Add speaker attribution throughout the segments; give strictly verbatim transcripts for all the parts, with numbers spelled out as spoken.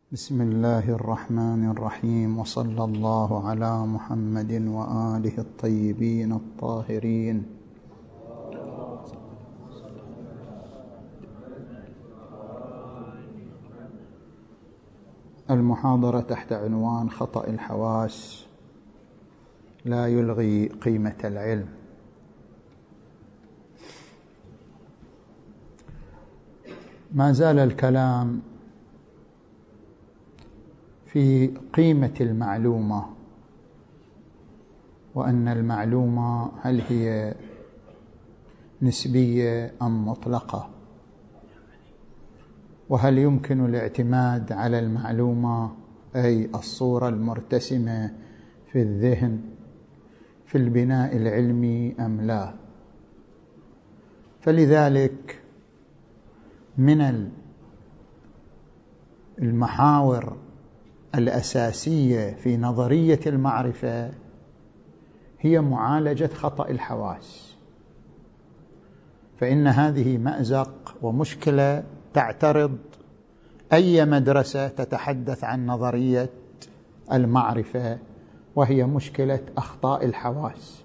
Speaker 1: بسم الله الرحمن الرحيم، وصلى الله على محمد وآله الطيبين الطاهرين. المحاضرة تحت عنوان خطأ الحواس لا يلغي قيمة العلم. ما زال الكلام في قيمة المعلومة، وأن المعلومة هل هي نسبية أم مطلقة، وهل يمكن الاعتماد على المعلومة أي الصورة المرتسمة في الذهن في البناء العلمي أم لا. فلذلك من المحاور الأساسية في نظرية المعرفة هي معالجة خطأ الحواس، فإن هذه مأزق ومشكلة تعترض أي مدرسة تتحدث عن نظرية المعرفة، وهي مشكلة أخطاء الحواس.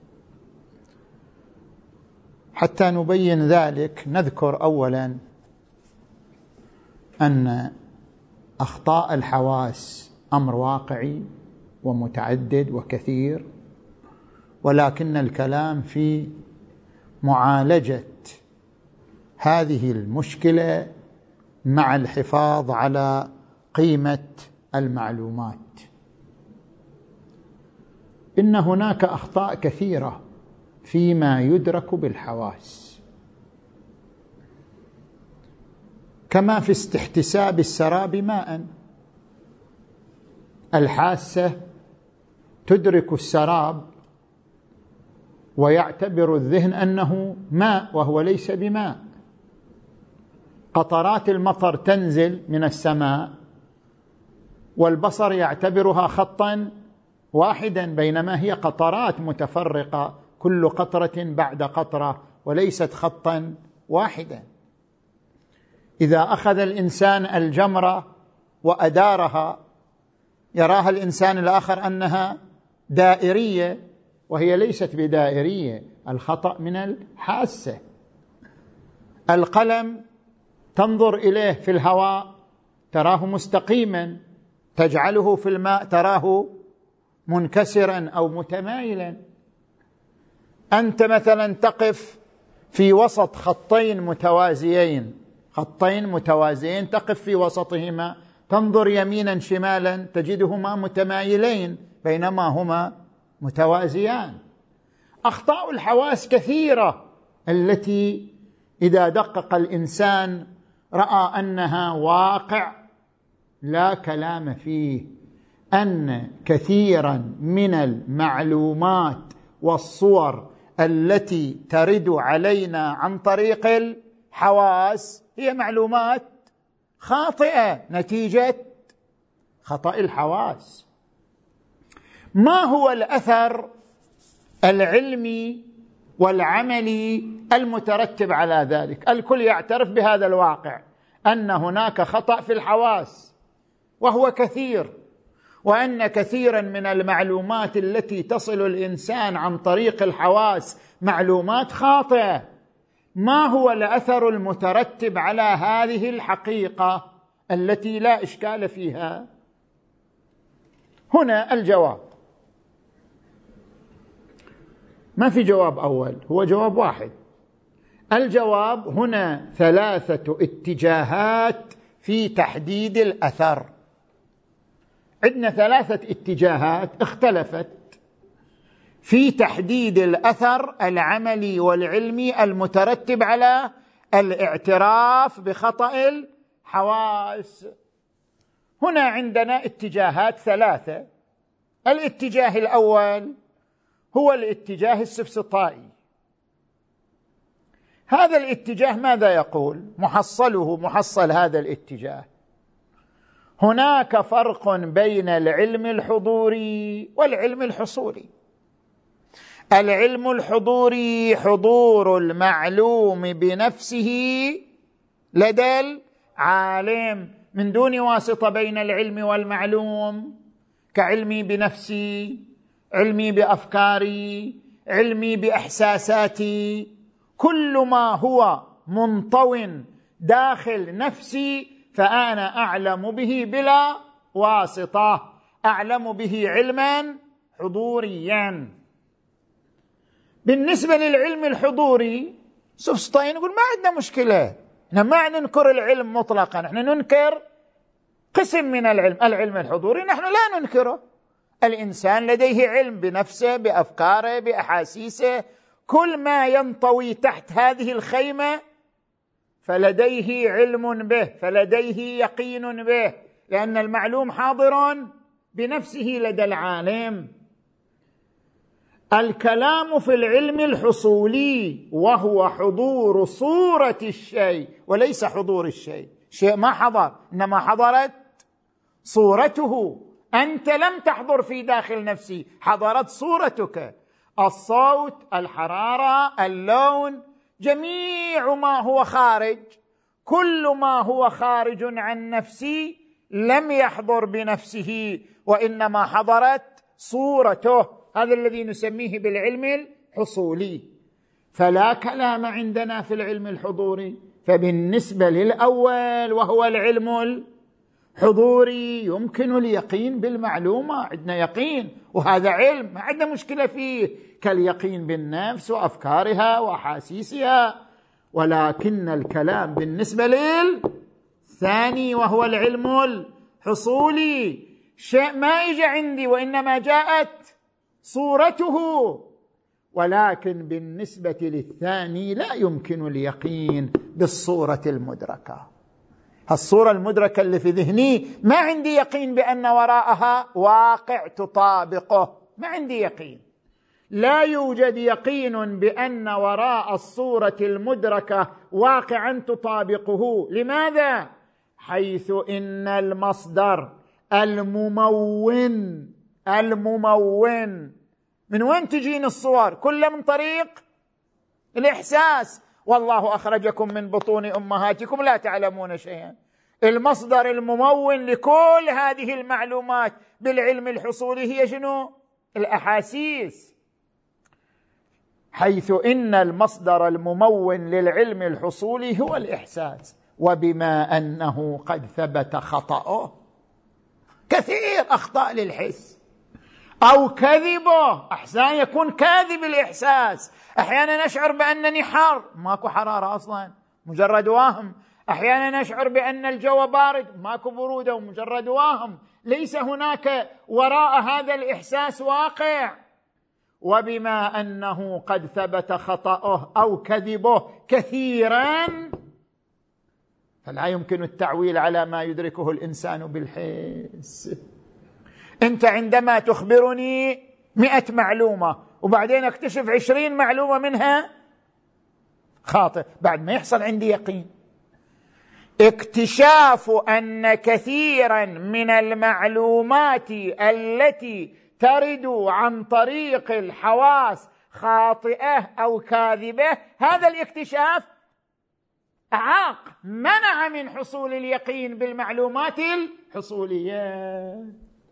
Speaker 1: حتى نبين ذلك نذكر أولا أن أخطاء الحواس أمر واقعي ومتعدد وكثير، ولكن الكلام في معالجة هذه المشكلة مع الحفاظ على قيمة المعلومات. إن هناك أخطاء كثيرة فيما يدرك بالحواس، كما في استحتساب السراب ماء. الحاسة تدرك السراب ويعتبر الذهن أنه ماء وهو ليس بماء. قطرات المطر تنزل من السماء والبصر يعتبرها خطا واحدا، بينما هي قطرات متفرقة كل قطرة بعد قطرة وليست خطا واحدا. إذا أخذ الإنسان الجمرة وأدارها يراها الإنسان الآخر أنها دائرية وهي ليست بدائرية. الخطأ من الحاسة. القلم تنظر إليه في الهواء تراه مستقيما، تجعله في الماء تراه منكسرا أو متمايلا. أنت مثلا تقف في وسط خطين متوازيين خطين متوازيين تقف في وسطهما، تنظر يمينا شمالا تجدهما متمايلين بينما هما متوازيان. أخطاء الحواس كثيرة التي إذا دقق الإنسان رأى أنها واقع لا كلام فيه، أن كثيرا من المعلومات والصور التي ترد علينا عن طريق الحواس هي معلومات خاطئة نتيجة خطأ الحواس. ما هو الأثر العلمي والعملي المترتب على ذلك؟ الكل يعترف بهذا الواقع، أن هناك خطأ في الحواس وهو كثير، وأن كثيرا من المعلومات التي تصل الإنسان عن طريق الحواس معلومات خاطئة. ما هو الأثر المترتب على هذه الحقيقة التي لا إشكال فيها؟ هنا الجواب. ما في جواب أول، هو جواب واحد. الجواب هنا ثلاثة اتجاهات في تحديد الأثر. عندنا ثلاثة اتجاهات اختلفت في تحديد الأثر العملي والعلمي المترتب على الاعتراف بخطأ الحواس. هنا عندنا اتجاهات ثلاثة. الاتجاه الأول هو الاتجاه السفسطائي. هذا الاتجاه ماذا يقول؟ محصله محصل هذا الاتجاه: هناك فرق بين العلم الحضوري والعلم الحصولي. العلم الحضوري حضور المعلوم بنفسه لدى العالم، من دون واسطة بين العلم والمعلوم، كعلمي بنفسي، علمي بأفكاري، علمي بإحساساتي. كل ما هو منطو داخل نفسي فأنا أعلم به بلا واسطة، أعلم به علما حضوريا. بالنسبة للعلم الحضوري سوفسطاين يقول ما عندنا مشكلة، احنا ما ننكر العلم مطلقا، احنا ننكر قسم من العلم، العلم الحضوري نحن لا ننكره. الإنسان لديه علم بنفسه، بأفكاره، بأحاسيسه، كل ما ينطوي تحت هذه الخيمة فلديه علم به، فلديه يقين به، لأن المعلوم حاضر بنفسه لدى العالم. الكلام في العلم الحصولي وهو حضور صورة الشيء وليس حضور الشيء. شيء ما حضر، إنما حضرت صورته. أنت لم تحضر في داخل نفسي، حضرت صورتك، الصوت، الحرارة، اللون، جميع ما هو خارج. كل ما هو خارج عن نفسي لم يحضر بنفسه، وإنما حضرت صورته. هذا الذي نسميه بالعلم الحصولي. فلا كلام عندنا في العلم الحضوري. فبالنسبة للأول وهو العلم الحضوري يمكن اليقين بالمعلومة، عندنا يقين وهذا علم، ما عندنا مشكلة فيه، كاليقين بالنفس وأفكارها وأحاسيسها. ولكن الكلام بالنسبة للثاني وهو العلم الحصولي شيء ما إجا عندي وإنما جاءت صورته. ولكن بالنسبة للثاني لا يمكن اليقين بالصورة المدركة. الصورة المدركة اللي في ذهني ما عندي يقين بأن وراءها واقع تطابقه، ما عندي يقين. لا يوجد يقين بأن وراء الصورة المدركة واقعا تطابقه. لماذا؟ حيث إن المصدر الممون الممون من وين تجين الصور؟ كلها من طريق الإحساس. والله أخرجكم من بطون أمهاتكم لا تعلمون شيئا. المصدر الممون لكل هذه المعلومات بالعلم الحصولي هي شنو؟ الأحاسيس. حيث إن المصدر الممون للعلم الحصولي هو الإحساس. وبما أنه قد ثبت خطأه، كثير أخطاء للحس أو كذبه، أحيانا يكون كاذب الإحساس، أحيانا نشعر بأنني حار، ماكو حرارة أصلا، مجرد وهم. أحيانا نشعر بأن الجو بارد، ماكو برودة ومجرد وهم، ليس هناك وراء هذا الإحساس واقع. وبما أنه قد ثبت خطأه أو كذبه كثيرا فلا يمكن التعويل على ما يدركه الإنسان بالحس. أنت عندما تخبرني مئة معلومة وبعدين اكتشف عشرين معلومة منها خاطئ، بعد ما يحصل عندي يقين. اكتشاف أن كثيرا من المعلومات التي ترد عن طريق الحواس خاطئة أو كاذبة، هذا الاكتشاف أعاق، منع من حصول اليقين بالمعلومات الحصولية.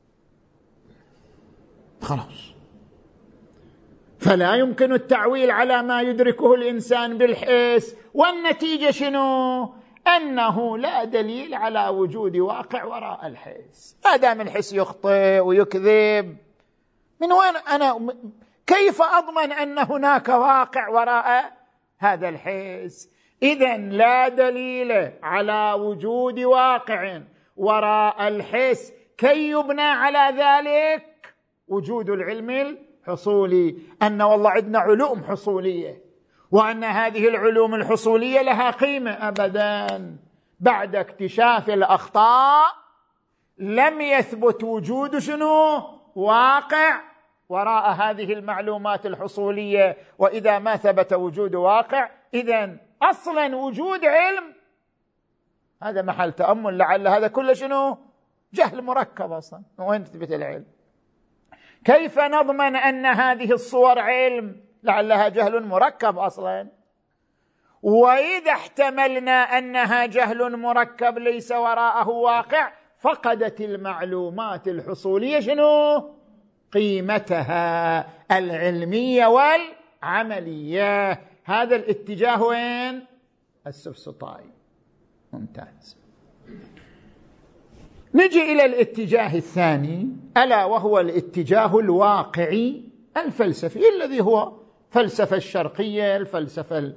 Speaker 1: خلاص، فلا يمكن التعويل على ما يدركه الإنسان بالحس. والنتيجة شنو؟ أنه لا دليل على وجود واقع وراء الحس. ما دام الحس يخطئ ويكذب، من وين أنا كيف أضمن أن هناك واقع وراء هذا الحس؟ إذن لا دليل على وجود واقع وراء الحس كي يبنى على ذلك وجود العلم الحصولي، أن والله عندنا علوم حصولية وأن هذه العلوم الحصولية لها قيمة. أبدا، بعد اكتشاف الأخطاء لم يثبت وجود شنو؟ واقع وراء هذه المعلومات الحصولية. وإذا ما ثبت وجود واقع، إذن أصلا وجود علم هذا محل تأمل. لعل هذا كله شنو؟ جهل مركب أصلا. وين تثبت العلم؟ كيف نضمن أن هذه الصور علم؟ لعلها جهل مركب أصلا. وإذا احتملنا أنها جهل مركب ليس وراءه واقع، فقدت المعلومات الحصولية شنو؟ قيمتها العلمية والعملية. هذا الاتجاه وين؟ السفسطائي. ممتاز. نجي إلى الاتجاه الثاني، ألا وهو الاتجاه الواقعي الفلسفي، الذي هو فلسفة الشرقية، الفلسفة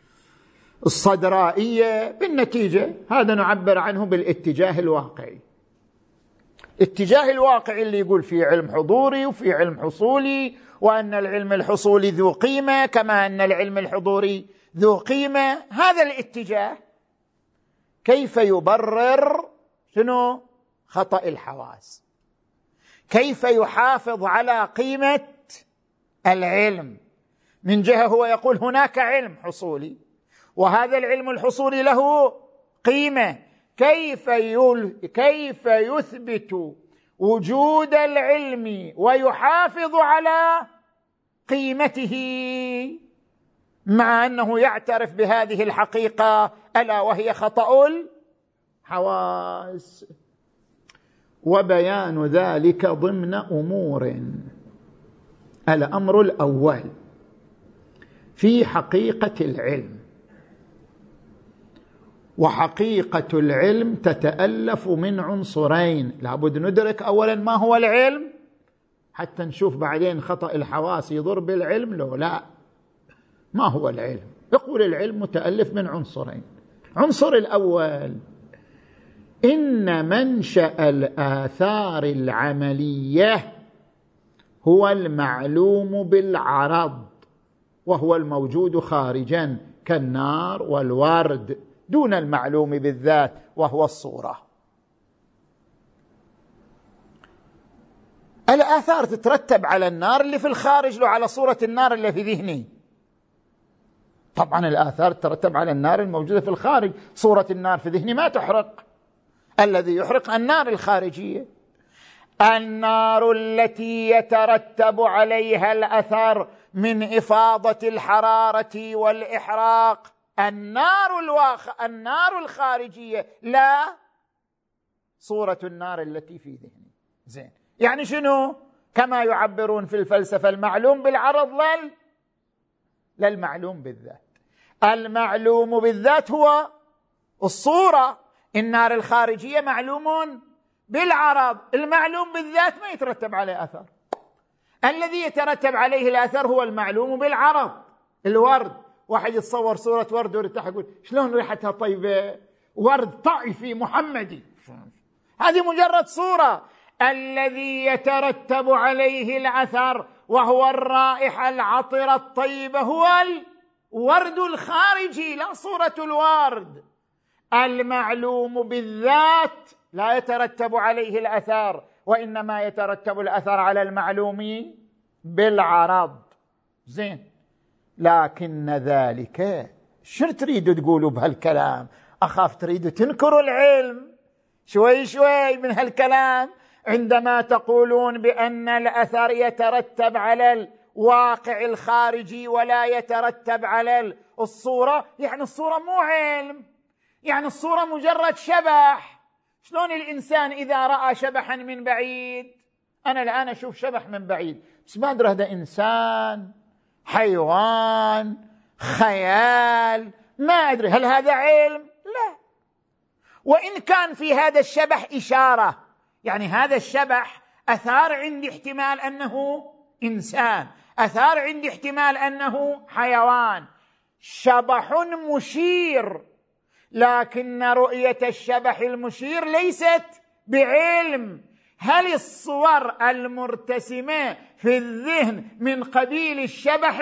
Speaker 1: الصدرائية. بالنتيجة هذا نعبر عنه بالاتجاه الواقعي. الاتجاه الواقعي اللي يقول في علم حضوري وفي علم حصولي، وأن العلم الحصولي ذو قيمة كما أن العلم الحضوري ذو قيمة. هذا الاتجاه كيف يبرر شنو؟ خطأ الحواس. كيف يحافظ على قيمة العلم؟ من جهة هو يقول هناك علم حصولي، وهذا العلم الحصولي له قيمة. كيف يل... كيف يثبت وجود العلم ويحافظ على قيمته مع أنه يعترف بهذه الحقيقة، ألا وهي خطأ الحواس؟ وبيان ذلك ضمن أمور. الأمر الأول في حقيقة العلم. وحقيقة العلم تتألف من عنصرين. لابد ندرك أولا ما هو العلم حتى نشوف بعدين خطأ الحواس يضر بالعلم لو لا. ما هو العلم؟ يقول العلم متألف من عنصرين. عنصر الأول إن منشأ الآثار العملية هو المعلوم بالعرض، وهو الموجود خارجا كالنار والورد، دون المعلوم بالذات وهو الصورة. الآثار تترتب على النار اللي في الخارج لو على صورة النار اللي في ذهني. طبعا الآثار تترتب على النار الموجودة في الخارج. صورة النار في ذهني ما تحرق، الذي يحرق النار الخارجية. النار التي يترتب عليها الأثر من إفاضة الحرارة والإحراق، النار الواقع، النار الخارجية، لا صورة النار التي في ذهني. زين، يعني شنو؟ كما يعبرون في الفلسفة المعلوم بالعرض لل للمعلوم بالذات. المعلوم بالذات هو الصورة، النار الخارجية معلوم بالعرض. المعلوم بالذات ما يترتب عليه أثر. الذي يترتب عليه الأثر هو المعلوم بالعرض. الورد، واحد يتصور صورة ورد ويرتاح يقول شلون ريحتها طيبة، ورد طائفي محمدي. هذه مجرد صورة. الذي يترتب عليه الأثر وهو الرائحة العطرة الطيبة هو الورد الخارجي، لا صورة الورد. المعلوم بالذات لا يترتب عليه الأثر، وإنما يترتب الأثر على المعلوم بالعرض. زين، لكن ذلك شو تريدوا تقولوا بهالكلام؟ أخاف تريدوا تنكروا العلم شوي شوي من هالكلام عندما تقولون بأن الأثر يترتب على الواقع الخارجي ولا يترتب على الصورة. يعني الصورة مو علم، يعني الصورة مجرد شبح. شلون الإنسان إذا رأى شبحا من بعيد، أنا الآن أشوف شبح من بعيد بس ما أدري هذا إنسان، حيوان، خيال، ما أدري هل هذا علم؟ لا. وإن كان في هذا الشبح إشارة، يعني هذا الشبح أثار عندي احتمال أنه إنسان، أثار عندي احتمال أنه حيوان، شبح مشير، لكن رؤية الشبح المشير ليست بعلم. هل الصور المرتسمة في الذهن من قبيل الشبح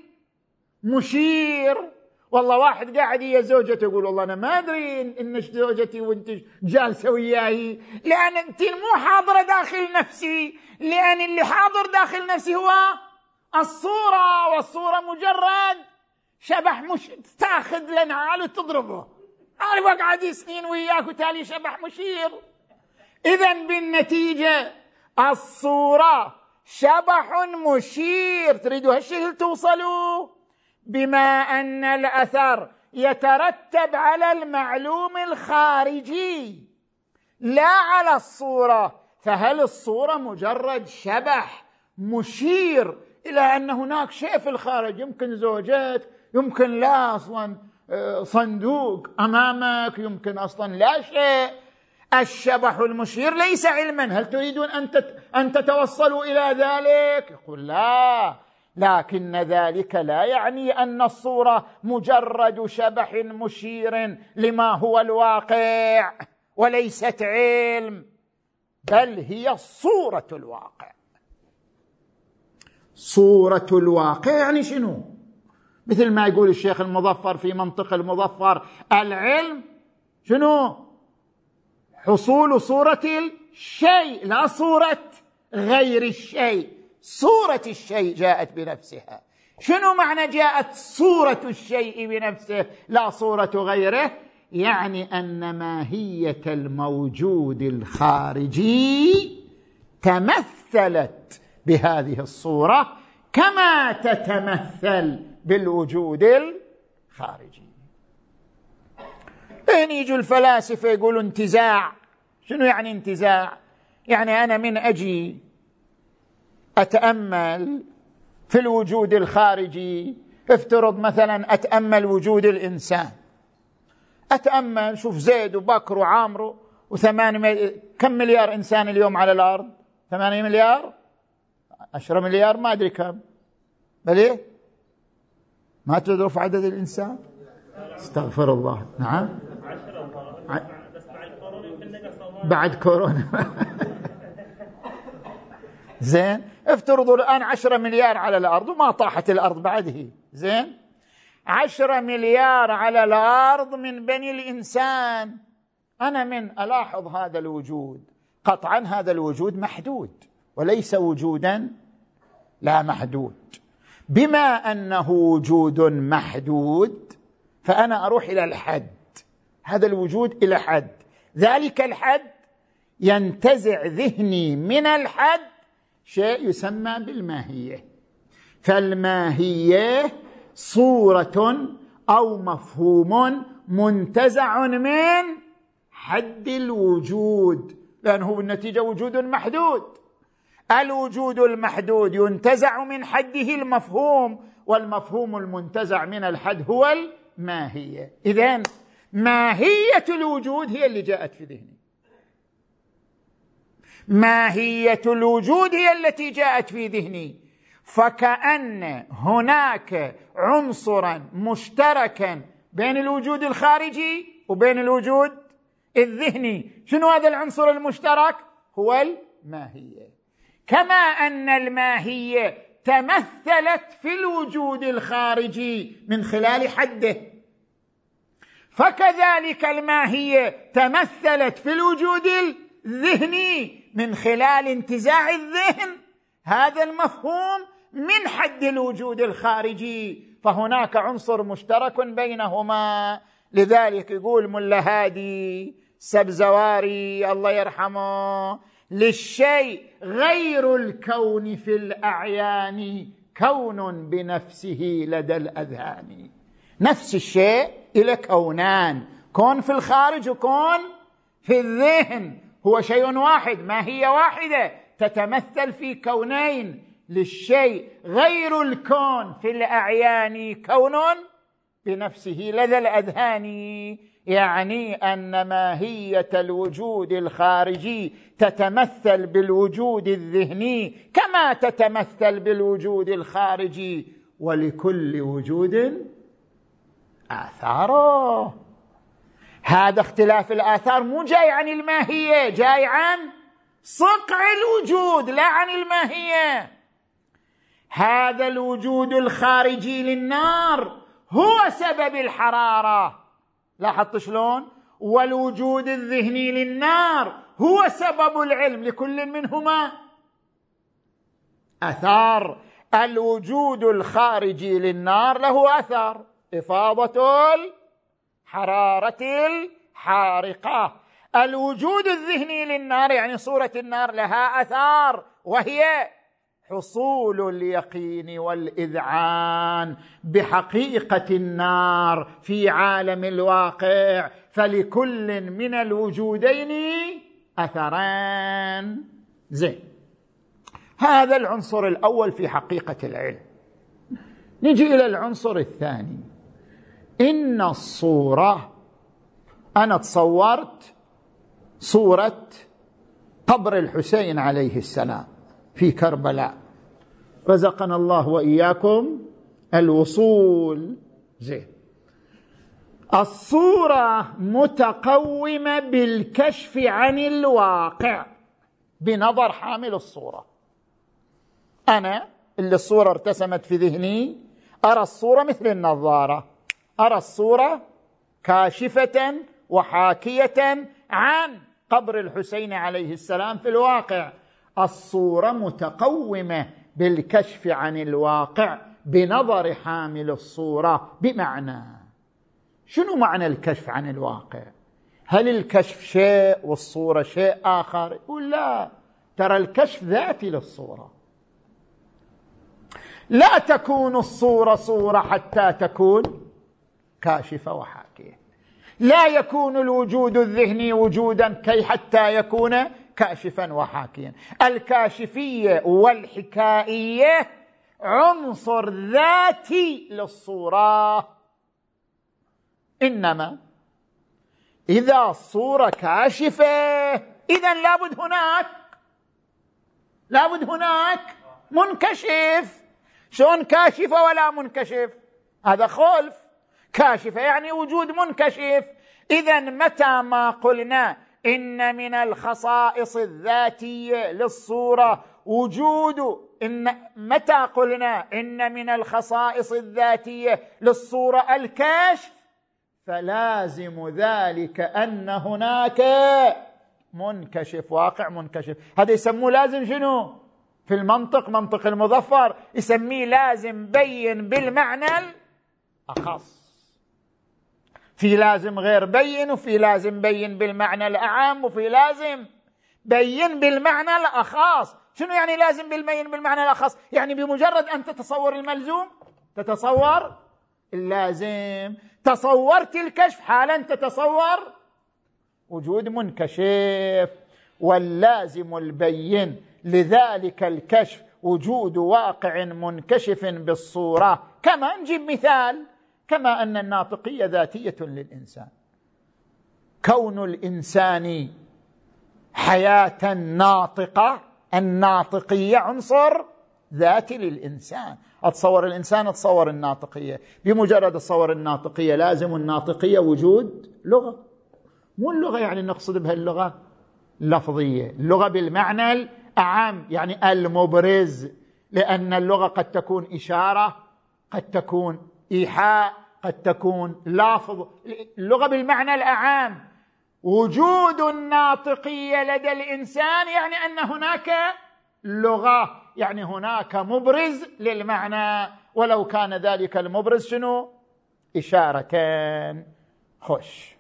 Speaker 1: المشير؟ والله واحد قاعد يا زوجته يقول والله أنا ما أدري إن زوجتي وانت جالسة وياي، لأن أنت مو حاضرة داخل نفسي، لأن اللي حاضر داخل نفسي هو الصورة، والصورة مجرد شبح مش تاخذ لنعال وتضربه. أنا بقعد سنين وياك وتالي شبح مشير. إذن بالنتيجة الصورة شبح مشير. تريدوا هالشكل توصلوا؟ بما أن الأثر يترتب على المعلوم الخارجي لا على الصورة. فهل الصورة مجرد شبح مشير إلى أن هناك شيء في الخارج، يمكن زوجات، يمكن لا أصلا صندوق أمامك، يمكن أصلا لا شيء. الشبح المشير ليس علما. هل تريدون أن تتوصلوا إلى ذلك؟ يقول لا، لكن ذلك لا يعني أن الصورة مجرد شبح مشير لما هو الواقع وليست علم، بل هي صورة الواقع. صورة الواقع يعني شنو؟ مثل ما يقول الشيخ المظفر في منطق المظفر: العلم شنو؟ حصول صورة الشيء لا صورة غير الشيء. صورة الشيء جاءت بنفسها. شنو معنى جاءت صورة الشيء بنفسه لا صورة غيره؟ يعني أن ماهية الموجود الخارجي تمثلت بهذه الصورة كما تتمثل بالوجود الخارجي. بين يجوا الفلاسفة يقولوا انتزاع. شنو يعني انتزاع؟ يعني أنا من أجي أتأمل في الوجود الخارجي، افترض مثلا أتأمل وجود الإنسان، أتأمل شوف زيد وبكر وعامر وثمان مل... كم مليار إنسان اليوم على الأرض؟ ثمانية مليار، عشرة مليار، ما أدري كم، بل إيه؟ ما تدرف عدد الإنسان؟ استغفر الله. نعم، بعد كورونا. زين، افترضوا الآن عشرة مليار على الأرض وما طاحت الأرض بعده. زين، عشرة مليار على الأرض من بني الإنسان. أنا من ألاحظ هذا الوجود، قطعا هذا الوجود محدود وليس وجودا لا محدود. بما أنه وجود محدود فأنا أروح إلى الحد، هذا الوجود إلى حد، ذلك الحد ينتزع ذهني من الحد شيء يسمى بالماهية. فالماهية صورة أو مفهوم منتزع من حد الوجود، لأنه بالنتيجة وجود محدود. الوجود المحدود ينتزع من حده المفهوم، والمفهوم المنتزع من الحد هو الماهية. إذن ماهية الوجود هي اللي جاءت في ذهني، ماهية الوجود هي التي جاءت في ذهني. فكأن هناك عنصرا مشتركا بين الوجود الخارجي وبين الوجود الذهني. شنو هذا العنصر المشترك؟ هو الماهية. كما أن الماهية تمثلت في الوجود الخارجي من خلال حده، فكذلك الماهية تمثلت في الوجود الذهني من خلال انتزاع الذهن هذا المفهوم من حد الوجود الخارجي. فهناك عنصر مشترك بينهما. لذلك يقول ملا هادي سبزواري الله يرحمه: للشيء غير الكون في الأعيان كون بنفسه لدى الأذهان. نفس الشيء إلى كونان، كون في الخارج وكون في الذهن، هو شيء واحد، ماهية واحدة تتمثل في كونين. للشيء غير الكون في الأعيان كون بنفسه لدى الأذهان، يعني أن ماهية الوجود الخارجي تتمثل بالوجود الذهني كما تتمثل بالوجود الخارجي، ولكل وجود آثاره. هذا اختلاف الآثار مو جاي عن الماهية، جاي عن صقع الوجود لا عن الماهية. هذا الوجود الخارجي للنار هو سبب الحرارة، لاحظت شلون؟ والوجود الذهني للنار هو سبب العلم، لكل منهما أثار. الوجود الخارجي للنار له أثر، إفاضة الحرارة الحارقة. الوجود الذهني للنار يعني صورة النار لها أثار، وهي حصول اليقين والإذعان بحقيقة النار في عالم الواقع، فلكل من الوجودين أثران. زين، هذا العنصر الأول في حقيقة العلم. نجي إلى العنصر الثاني. إن الصورة، أنا تصورت صورة قبر الحسين عليه السلام في كربلاء، رزقنا الله وإياكم الوصول. زين، الصورة متقومة بالكشف عن الواقع بنظر حامل الصورة. أنا اللي الصورة ارتسمت في ذهني أرى الصورة مثل النظارة، أرى الصورة كاشفة وحاكية عن قبر الحسين عليه السلام في الواقع. الصورة متقومة بالكشف عن الواقع بنظر حامل الصورة. بمعنى، شنو معنى الكشف عن الواقع؟ هل الكشف شيء والصورة شيء آخر؟ يقول لا، ترى الكشف ذاتي للصورة. لا تكون الصورة صورة حتى تكون كاشفة وحاكية. لا يكون الوجود الذهني وجودا كي حتى يكون كاشفا وحاكيا. الكاشفية والحكائية عنصر ذاتي للصورة. إنما إذا الصورة كاشفة إذن لابد هناك لابد هناك منكشف. شلون كاشفة ولا منكشف؟ هذا خلف. كاشفة يعني وجود منكشف. إذن متى ما قلنا إن من الخصائص الذاتية للصورة وجود إن متى قلنا إن من الخصائص الذاتية للصورة الكشف، فلازم ذلك أن هناك منكشف، واقع منكشف. هذا يسموه لازم شنو؟ في المنطق، منطق المظفر، يسميه لازم بين بالمعنى الأخص. في لازم غير بين، وفي لازم بين بالمعنى الأعم، وفي لازم بين بالمعنى الأخص. شنو يعني لازم بين بالمعنى الأخص؟ يعني بمجرد أن تتصور الملزوم تتصور اللازم. تصورت الكشف حالا تتصور وجود منكشف. واللازم البين لذلك الكشف وجود واقع منكشف بالصورة. كما نجيب مثال، كما أن الناطقية ذاتية للإنسان، كون الإنسان حياة ناطقة، الناطقية عنصر ذاتي للإنسان. أتصور الإنسان أتصور الناطقية. بمجرد أتصور الناطقية لازم الناطقية وجود لغة. مو اللغة يعني نقصد بها اللغة اللفظية، اللغة بالمعنى الأعم يعني المبرز، لأن اللغة قد تكون إشارة، قد تكون إيحاء، قد تكون لافظ. اللغة بالمعنى الأعام. وجود الناطقية لدى الإنسان يعني أن هناك لغة، يعني هناك مبرز للمعنى، ولو كان ذلك المبرز شنو؟ إشارتان. خش،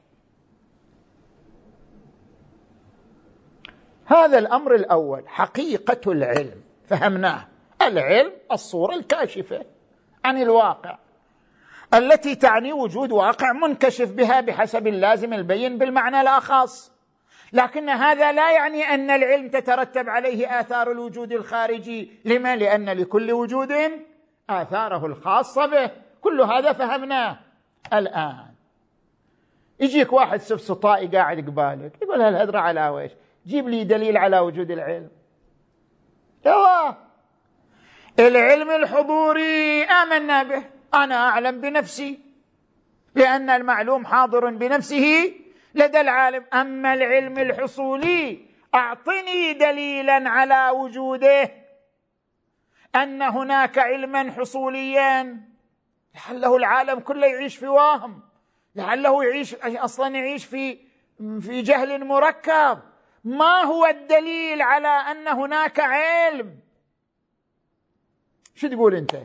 Speaker 1: هذا الأمر الأول، حقيقة العلم فهمناه. العلم الصورة الكاشفة عن الواقع التي تعني وجود واقع منكشف بها بحسب اللازم البين بالمعنى الأخص. لكن هذا لا يعني أن العلم تترتب عليه آثار الوجود الخارجي. لما؟ لأن لكل وجود آثاره الخاصة به. كل هذا فهمناه. الآن يجيك واحد سفسطائي قاعد قبالك يقول هالهدرة على ويش؟ جيب لي دليل على وجود العلم. يوا العلم الحضوري آمنا به، أنا أعلم بنفسي لأن المعلوم حاضر بنفسه لدى العالم. أما العلم الحصولي أعطني دليلا على وجوده، أن هناك علما حصوليا. لعله العالم كله يعيش في وهم، لعله يعيش أصلا يعيش في في جهل مركب. ما هو الدليل على أن هناك علم؟ شو تقول أنت؟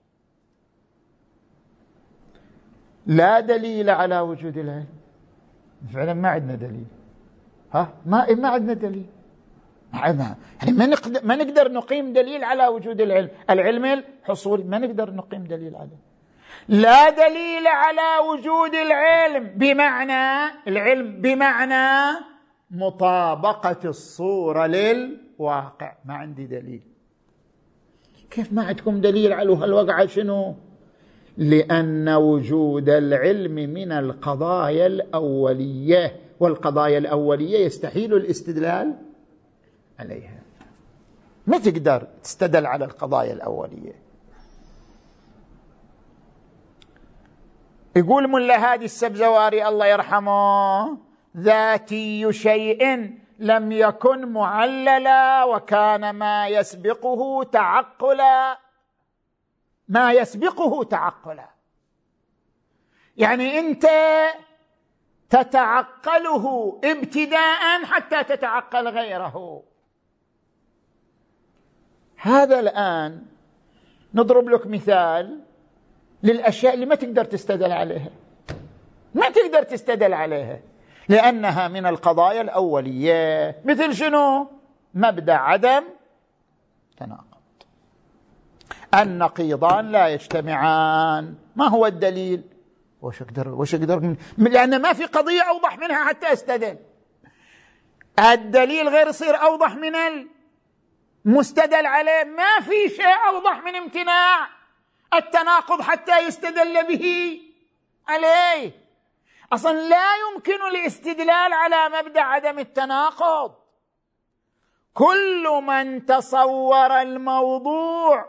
Speaker 1: لا دليل على وجود العلم. فعلا ما عندنا دليل. ها ما ما عندنا دليل. يعني ما نقدر, ما نقدر نقيم دليل على وجود العلم. العلم الحصولي ما نقدر نقيم دليل عليه. لا دليل على وجود العلم بمعنى العلم بمعنى مطابقة الصورة للواقع. ما عندي دليل. كيف ما عندكم دليل على هالواقع؟ شنو؟ لأن وجود العلم من القضايا الأولية، والقضايا الأولية يستحيل الاستدلال عليها. ما تقدر تستدل على القضايا الأولية. يقول ملا هادي السبزواري الله يرحمه: ذاتي شيء لم يكن معللا وكان ما يسبقه تعقلا. ما يسبقه تعقلا يعني أنت تتعقله ابتداء حتى تتعقل غيره. هذا الآن نضرب لك مثال للأشياء اللي ما تقدر تستدل عليها. ما تقدر تستدل عليها لأنها من القضايا الأولية. مثل شنو؟ مبدأ عدم تناقض. النقيضان لا يجتمعان. ما هو الدليل؟ وش أقدر وش أقدر لأن ما في قضية أوضح منها حتى أستدل. الدليل غير يصير أوضح من المستدل عليه. ما في شيء أوضح من امتناع التناقض حتى يستدل به عليه. أصلا لا يمكن الاستدلال على مبدأ عدم التناقض. كل من تصور الموضوع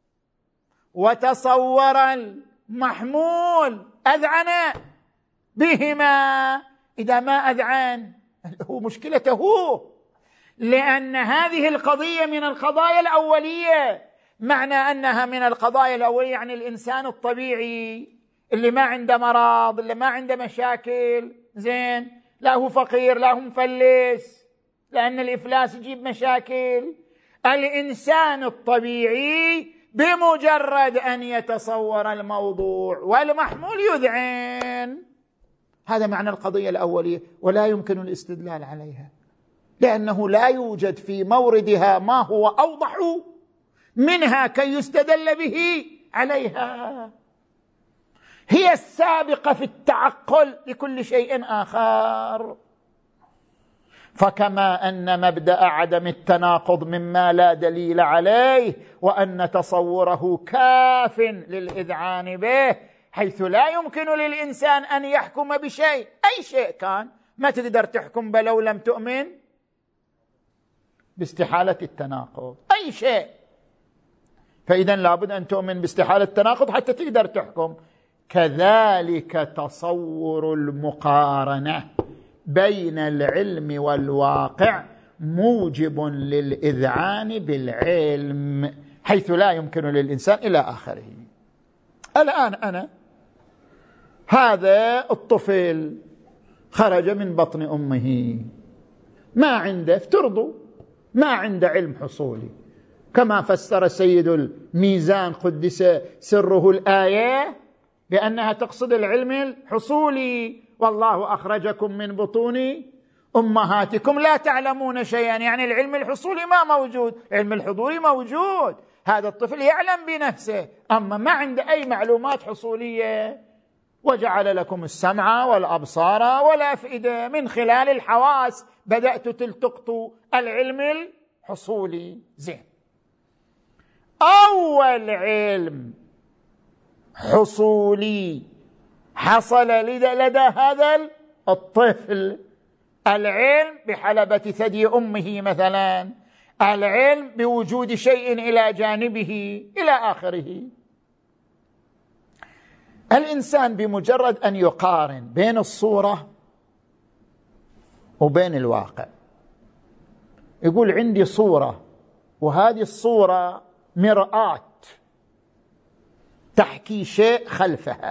Speaker 1: وتصور المحمول أذعن بهما. إذا ما أذعن هو مشكلته هو، لأن هذه القضية من القضايا الأولية. معنى أنها من القضايا الأولية يعني الإنسان الطبيعي اللي ما عنده مرض، اللي ما عنده مشاكل، زين، لا هو فقير لا هو مفلس، لأن الإفلاس يجيب مشاكل. الإنسان الطبيعي بمجرد أن يتصور الموضوع والمحمول يذعن. هذا معنى القضية الأولية، ولا يمكن الاستدلال عليها لأنه لا يوجد في موردها ما هو أوضح منها كي يستدل به عليها. هي السابقة في التعقل لكل شيء آخر. فكما أن مبدأ عدم التناقض مما لا دليل عليه، وأن تصوره كاف للإذعان به، حيث لا يمكن للإنسان أن يحكم بشيء أي شيء كان. ما تقدر تحكم بلو لم تؤمن باستحالة التناقض أي شيء. فإذا لابد أن تؤمن باستحالة التناقض حتى تقدر تحكم. كذلك تصور المقارنة بين العلم والواقع موجب للإذعان بالعلم، حيث لا يمكن للإنسان إلى آخره. الآن أنا هذا الطفل خرج من بطن أمه، ما عنده، افترضوا ما عنده علم حصولي، كما فسر سيد الميزان قدس سره الآية بأنها تقصد العلم الحصولي: والله أخرجكم من بطون أمهاتكم لا تعلمون شيئا. يعني العلم الحصولي ما موجود، العلم الحضوري موجود. هذا الطفل يعلم بنفسه، أما ما عنده أي معلومات حصولية. وجعل لكم السمع والأبصار والأفئدة، من خلال الحواس بدأت تلتقطوا العلم الحصولي. زين، أول علم حصولي حصل لدى هذا الطفل العلم بحلبة ثدي أمه مثلا، العلم بوجود شيء إلى جانبه إلى آخره. الإنسان بمجرد أن يقارن بين الصورة وبين الواقع، يقول عندي صورة وهذه الصورة مرآة تحكي شيء خلفها.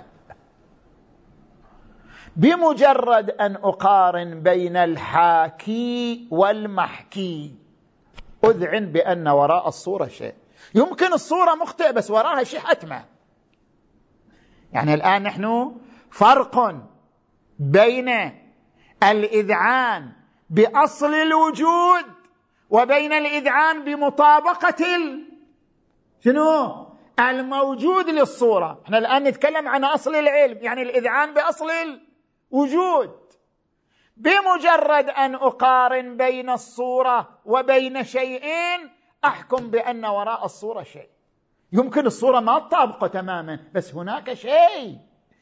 Speaker 1: بمجرد أن أقارن بين الحاكي والمحكي أذعن بأن وراء الصورة شيء. يمكن الصورة مخطئة بس وراها شيء حتما. يعني الآن نحن فرق بين الإذعان بأصل الوجود وبين الإذعان بمطابقة ال... شنو؟ الموجود للصورة. احنا الآن نتكلم عن أصل العلم، يعني الإذعان بأصل الوجود. بمجرد أن أقارن بين الصورة وبين شيئين أحكم بأن وراء الصورة شيء. يمكن الصورة ما تطابقه تماما، بس هناك شيء.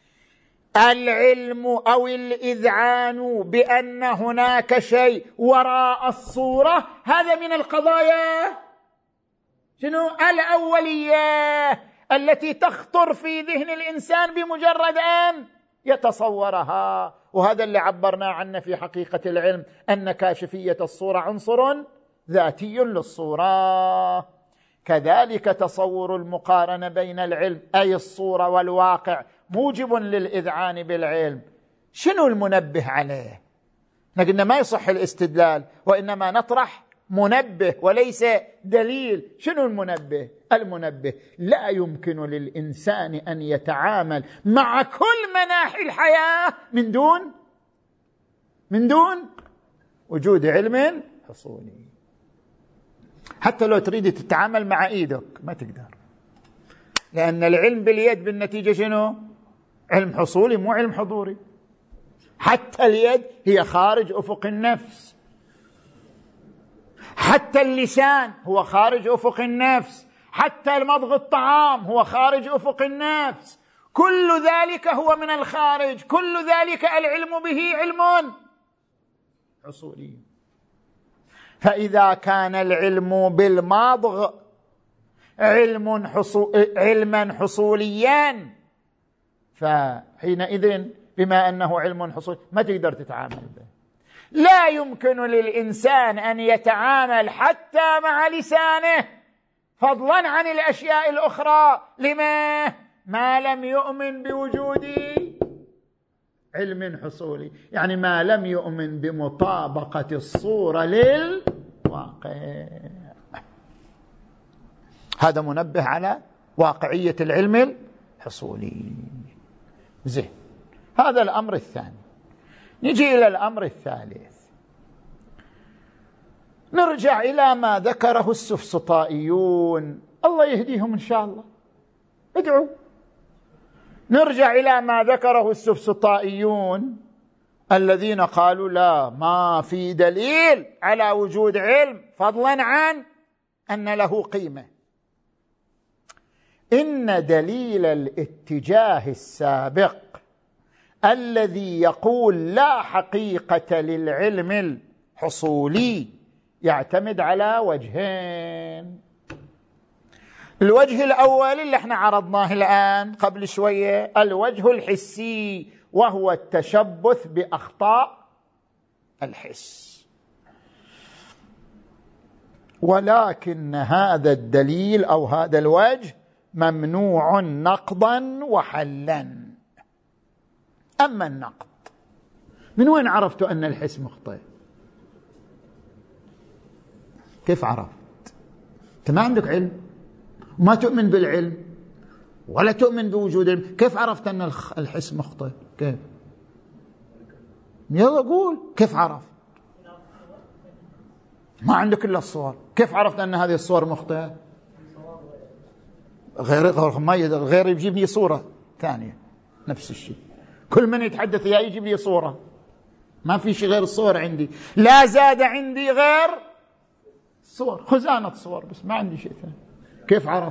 Speaker 1: العلم أو الإذعان بأن هناك شيء وراء الصورة، هذا من القضايا شنو؟ الأولية التي تخطر في ذهن الإنسان بمجرد أن يتصورها. وهذا اللي عبرنا عنه في حقيقة العلم، أن كاشفية الصورة عنصر ذاتي للصورة. كذلك تصور المقارنة بين العلم أي الصورة والواقع موجب للإذعان بالعلم. شنو المنبه عليه؟ قلنا ما يصح الاستدلال، وإنما نطرح منبه وليس دليل. شنو المنبه؟ المنبه لا يمكن للإنسان أن يتعامل مع كل مناحي الحياة من دون من دون وجود علم حصولي. حتى لو تريد تتعامل مع إيدك ما تقدر، لأن العلم باليد بالنتيجة شنو؟ علم حصولي مو علم حضوري. حتى اليد هي خارج أفق النفس، حتى اللسان هو خارج أفق النفس، حتى المضغ الطعام هو خارج أفق النفس. كل ذلك هو من الخارج، كل ذلك العلم به علم حصولي. فإذا كان العلم بالمضغ علم حصول علما حصوليا، فحينئذ بما أنه علم حصولي ما تقدر تتعامل به. لا يمكن للإنسان أن يتعامل حتى مع لسانه، فضلا عن الأشياء الأخرى. لما؟ ما لم يؤمن بوجود علم حصولي، يعني ما لم يؤمن بمطابقة الصورة للواقع. هذا منبه على واقعية العلم الحصولي. زين، هذا الأمر الثاني. نجي إلى الأمر الثالث، نرجع إلى ما ذكره السفسطائيون، الله يهديهم إن شاء الله، ادعوا. نرجع إلى ما ذكره السفسطائيون الذين قالوا لا، ما في دليل على وجود علم فضلا عن أن له قيمة. إن دليل الاتجاه السابق الذي يقول لا حقيقة للعلم الحصولي يعتمد على وجهين. الوجه الأول اللي احنا عرضناه الآن قبل شوية، الوجه الحسي، وهو التشبث بأخطاء الحس. ولكن هذا الدليل أو هذا الوجه ممنوع نقضا وحلا. أما النقد، من وين عرفت أن الحس مخطئ؟ كيف عرفت؟ أنت ما عندك علم، وما تؤمن بالعلم ولا تؤمن بوجود علم، كيف عرفت أن الحس مخطئ؟ كيف؟ يلا قول، كيف عرفت؟ ما عندك إلا الصور، كيف عرفت أن هذه الصور مخطئة؟ غير غير يجيب لي صورة ثانية نفس الشيء. كل من يتحدث يا يجيب لي صورة، ما في شيء غير الصور عندي، لا زاد عندي غير صور، خزانة صور بس، ما عندي شيء ثاني. كيف عرف؟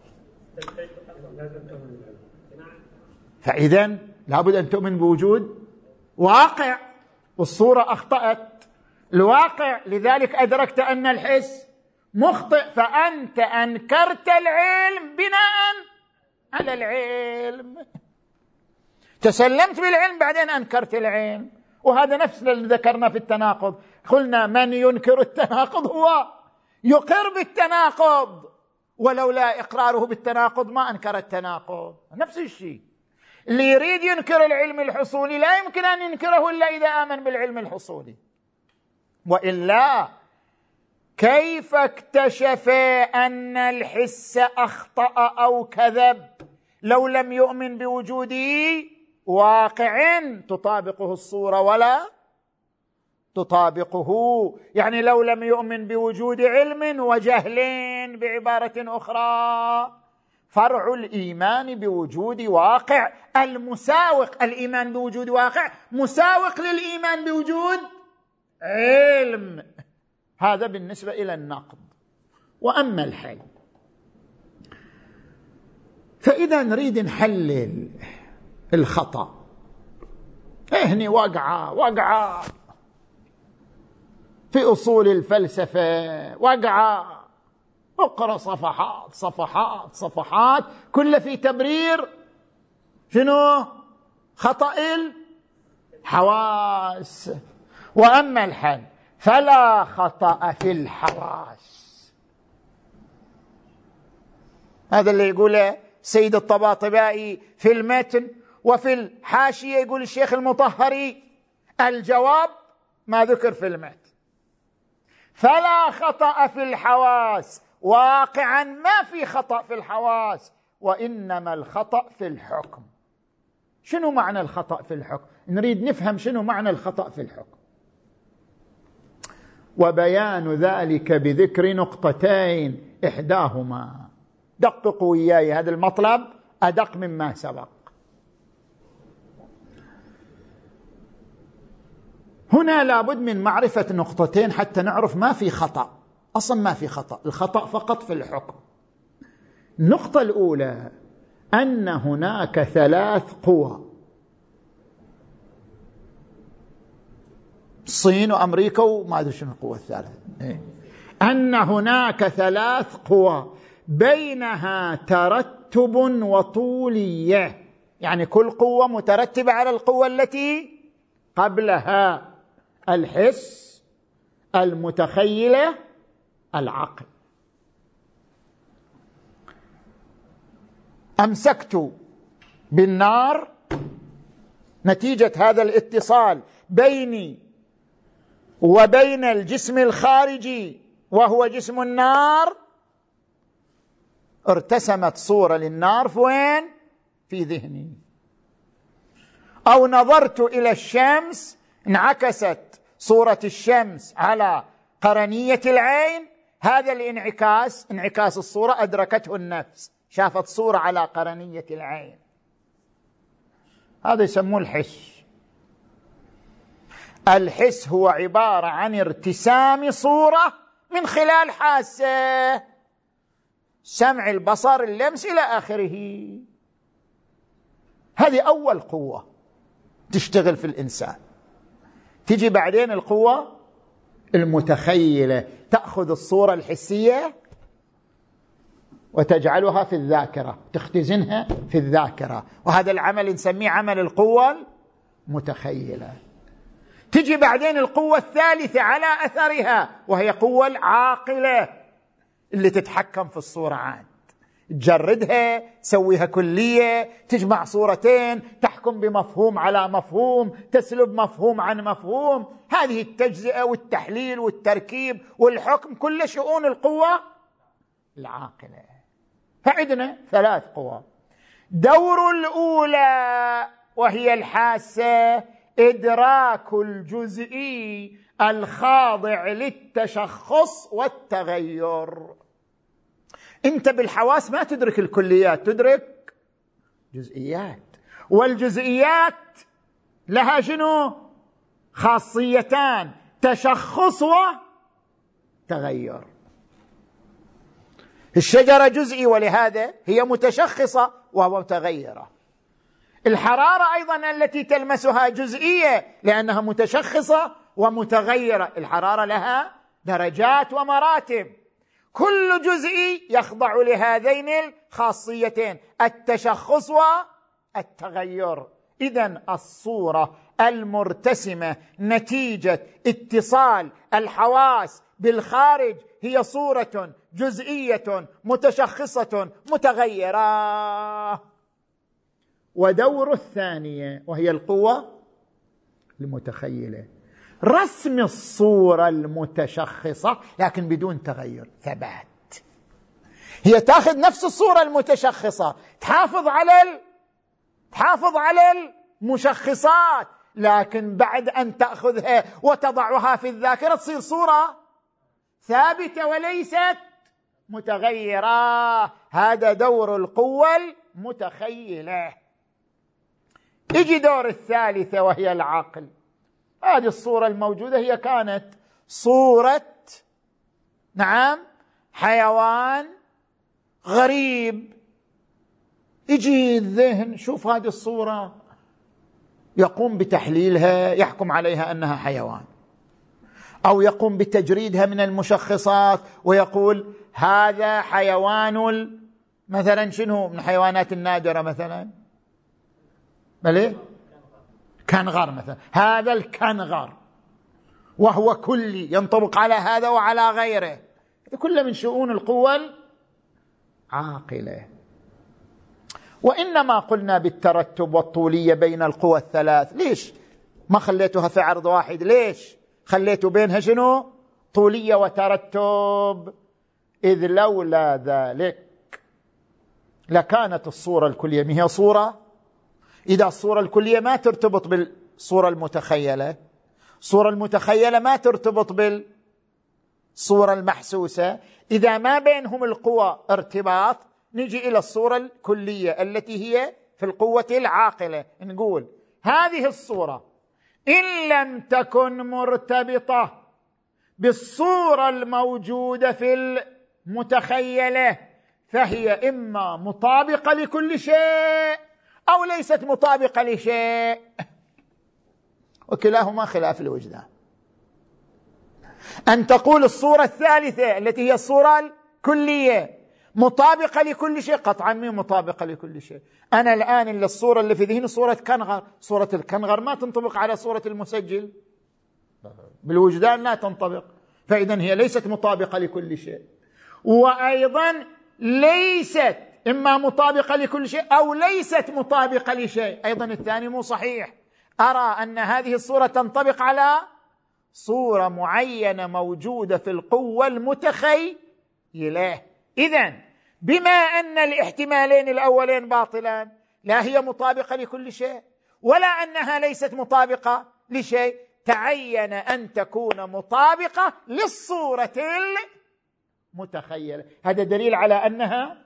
Speaker 1: فإذن لابد أن تؤمن بوجود واقع، والصورة أخطأت الواقع، لذلك أدركت أن الحس مخطئ، فأنت أنكرت العلم بناء على العلم، تسلمت بالعلم بعدين أنكرت العلم. وهذا نفس اللي ذكرنا في التناقض، قلنا من ينكر التناقض هو يقر بالتناقض، ولولا إقراره بالتناقض ما أنكر التناقض. نفس الشيء، اللي يريد ينكر العلم الحصولي لا يمكن أن ينكره إلا إذا آمن بالعلم الحصولي، وإلا كيف اكتشف أن الحس أخطأ أو كذب لو لم يؤمن بوجود واقع تطابقه الصورة ولا تطابقه. يعني لو لم يؤمن بوجود علم وجهل بعبارة أخرى، فرع الإيمان بوجود واقع المساوق، الإيمان بوجود واقع مساوق للإيمان بوجود علم. هذا بالنسبة إلى النقد. وأما الحل، فإذا نريد نحلل الخطأ، هني وقعة وقعة في أصول الفلسفة، وقعة اقرأ صفحات صفحات صفحات كل في تبرير شنو؟ خطأ الحواس. وأما الحل فلا خطأ في الحواس. هذا اللي يقوله سيد الطباطبائي في المتن، وفي الحاشية يقول الشيخ المطهري. الجواب ما ذكر في المتن. فلا خطأ في الحواس، واقعا ما في خطأ في الحواس، وإنما الخطأ في الحكم. شنو معنى الخطأ في الحكم؟ نريد نفهم شنو معنى الخطأ في الحكم، وبيان ذلك بذكر نقطتين، إحداهما، دققوا وياي هذا المطلب أدق مما سبق. هنا لابد من معرفة نقطتين حتى نعرف ما في خطأ، أصلا ما في خطأ، الخطأ فقط في الحكم. النقطة الأولى أن هناك ثلاث قوى، الصين وأمريكا وما أدري شنو القوة الثالثة، أن هناك ثلاث قوى بينها ترتب وطولية، يعني كل قوة مترتبة على القوة التي قبلها، الحس، المتخيلة، العقل. أمسكت بالنار، نتيجة هذا الاتصال بيني وبين الجسم الخارجي وهو جسم النار، ارتسمت صورة للنار في وين؟ في ذهني. أو نظرت إلى الشمس، انعكست صورة الشمس على قرنية العين، هذا الانعكاس، انعكاس الصورة أدركته النفس، شافت صورة على قرنية العين. هذا يسموه الحس. الحس هو عبارة عن ارتسام صورة من خلال حاسة، سمع، البصر، اللمس إلى آخره. هذه أول قوة تشتغل في الإنسان. تجي بعدين القوة المتخيلة، تأخذ الصورة الحسية وتجعلها في الذاكرة، تختزنها في الذاكرة، وهذا العمل نسميه عمل القوة المتخيلة. تجي بعدين القوة الثالثة على أثرها، وهي قوة العاقلة اللي تتحكم في الصورة عاد، تجردها، تسويها كلية، تجمع صورتين، تحكم بمفهوم على مفهوم، تسلب مفهوم عن مفهوم. هذه التجزئة والتحليل والتركيب والحكم كل شؤون القوة العاقلة. فعندنا ثلاث قوى. دور الأولى وهي الحاسة، إدراك الجزئي الخاضع للتشخص والتغير. أنت بالحواس ما تدرك الكليات، تدرك جزئيات، والجزئيات لها شنو؟ خاصيتان، تشخص وتغير. الشجرة جزئي ولهذا هي متشخصة ومتغيرة. الحرارة أيضا التي تلمسها جزئية لأنها متشخصة ومتغيرة. الحرارة لها درجات ومراتب، كل جزئي يخضع لهذين الخاصيتين، التشخص والتغير. إذن الصورة المرتسمة نتيجة اتصال الحواس بالخارج هي صورة جزئية متشخصة متغيرة. ودور الثانية وهي القوة المتخيلة، رسم الصورة المتشخصة لكن بدون تغير، ثبات. هي تأخذ نفس الصورة المتشخصة، تحافظ على ال... تحافظ على المشخصات، لكن بعد أن تأخذها وتضعها في الذاكرة تصير صورة ثابتة وليست متغيرة. هذا دور القوة المتخيلة. يجي دور الثالثة وهي العقل. هذه الصورة الموجودة هي كانت صورة نعم حيوان غريب. يجي الذهن شوف هذه الصورة، يقوم بتحليلها، يحكم عليها أنها حيوان، أو يقوم بتجريدها من المشخصات ويقول هذا حيوان مثلا شنو من الحيوانات النادرة مثلا بلى كنغر مثلا، هذا الكنغر وهو كلي ينطبق على هذا وعلى غيره. كله من شؤون القوة العاقلة. وإنما قلنا بالترتب والطولية بين القوى الثلاث. ليش ما خليتها في عرض واحد؟ ليش خليتوا بينها شنو طولية وترتب؟ إذ لولا ذلك لكانت الصورة الكلية ما هي صورة. إذا الصورة الكلية ما ترتبط بالصورة المتخيلة، الصورة المتخيلة ما ترتبط بالصورة المحسوسة، إذا ما بينهم القوى ارتباط نجي إلى الصورة الكلية التي هي في القوة العاقلة. نقول هذه الصورة إن لم تكن مرتبطة بالصورة الموجودة في المتخيلة فهي إما مطابقة لكل شيء أو ليست مطابقة لشيء، وكلاهما خلاف الوجدان. أن تقول الصورة الثالثة التي هي الصورة الكلية مطابقة لكل شيء، قطعا مين مطابقة لكل شيء؟ أنا الآن اللي الصورة اللي في ذهني صورة كنغر، صورة الكنغر ما تنطبق على صورة المسجل بالوجدان، لا تنطبق، فإذا هي ليست مطابقة لكل شيء. وأيضا ليست إما مطابقة لكل شيء أو ليست مطابقة لشيء، أيضا الثاني مو صحيح. أرى أن هذه الصورة تنطبق على صورة معينة موجودة في القوة المتخيلة. إذن بما أن الاحتمالين الأولين باطلان، لا هي مطابقة لكل شيء ولا أنها ليست مطابقة لشيء، تعين أن تكون مطابقة للصورة المتخيلة. هذا دليل على أنها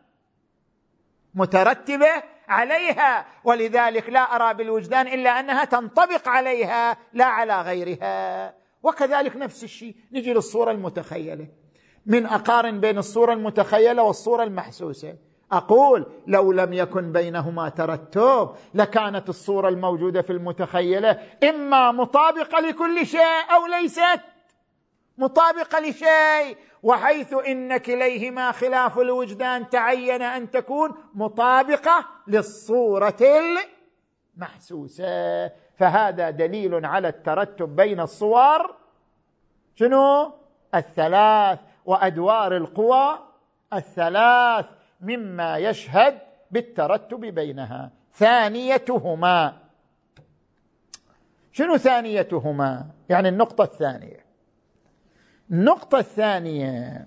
Speaker 1: مترتبة عليها، ولذلك لا أرى بالوجدان إلا أنها تنطبق عليها لا على غيرها. وكذلك نفس الشيء نجي للصورة المتخيلة، من أقارن بين الصورة المتخيلة والصورة المحسوسة، أقول لو لم يكن بينهما ترتب لكانت الصورة الموجودة في المتخيلة إما مطابقة لكل شيء أو ليست مطابقة لشيء، وحيث إن كليهما خلاف الوجدان تعين أن تكون مطابقة للصورة المحسوسة. فهذا دليل على الترتب بين الصور شنو؟ الثلاث وأدوار القوى الثلاث مما يشهد بالترتب بينها. ثانيتهما، شنو ثانيتهما؟ يعني النقطة الثانية. النقطة الثانية